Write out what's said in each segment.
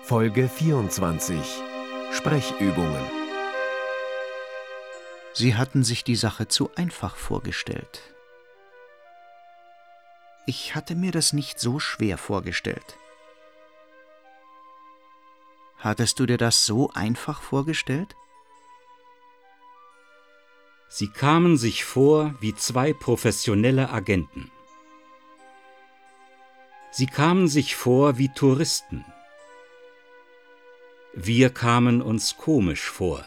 Folge 24 Sprechübungen. Sie hatten sich die Sache zu einfach vorgestellt. Ich hatte mir das nicht so schwer vorgestellt. Hattest du dir das so einfach vorgestellt? Sie kamen sich vor wie zwei professionelle Agenten. Sie kamen sich vor wie Touristen. Wir kamen uns komisch vor.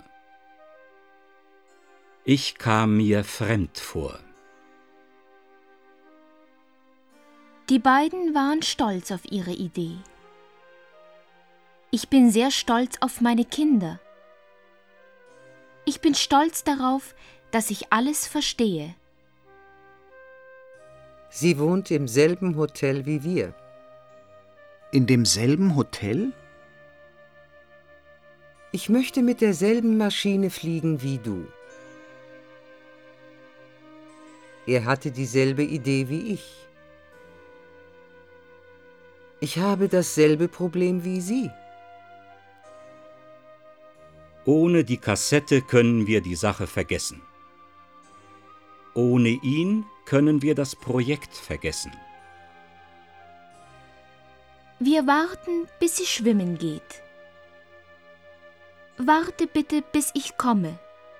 Ich kam mir fremd vor. Die beiden waren stolz auf ihre Idee. Ich bin sehr stolz auf meine Kinder. Ich bin stolz darauf, dass ich alles verstehe. Sie wohnt im selben Hotel wie wir. In demselben Hotel? Ich möchte mit derselben Maschine fliegen wie du. Er hatte dieselbe Idee wie ich. Ich habe dasselbe Problem wie Sie. Ohne die Kassette können wir die Sache vergessen. Ohne ihn können wir das Projekt vergessen. Wir warten, bis sie schwimmen geht. Warte bitte, bis ich komme.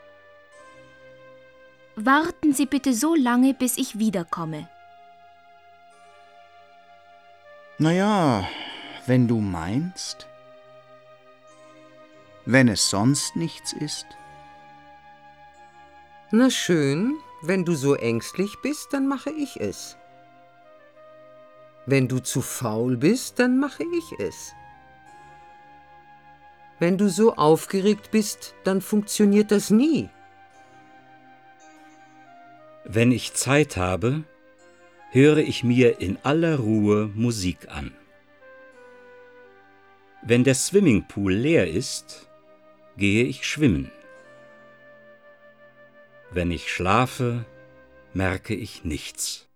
Warten Sie bitte so lange, bis ich wiederkomme. Naja, wenn du meinst. Wenn es sonst nichts ist. Na schön, wenn du so ängstlich bist, dann mache ich es. Wenn du zu faul bist, dann mache ich es. Wenn du so aufgeregt bist, dann funktioniert das nie. Wenn ich Zeit habe, höre ich mir in aller Ruhe Musik an. Wenn der Swimmingpool leer ist, gehe ich schwimmen. Wenn ich schlafe, merke ich nichts.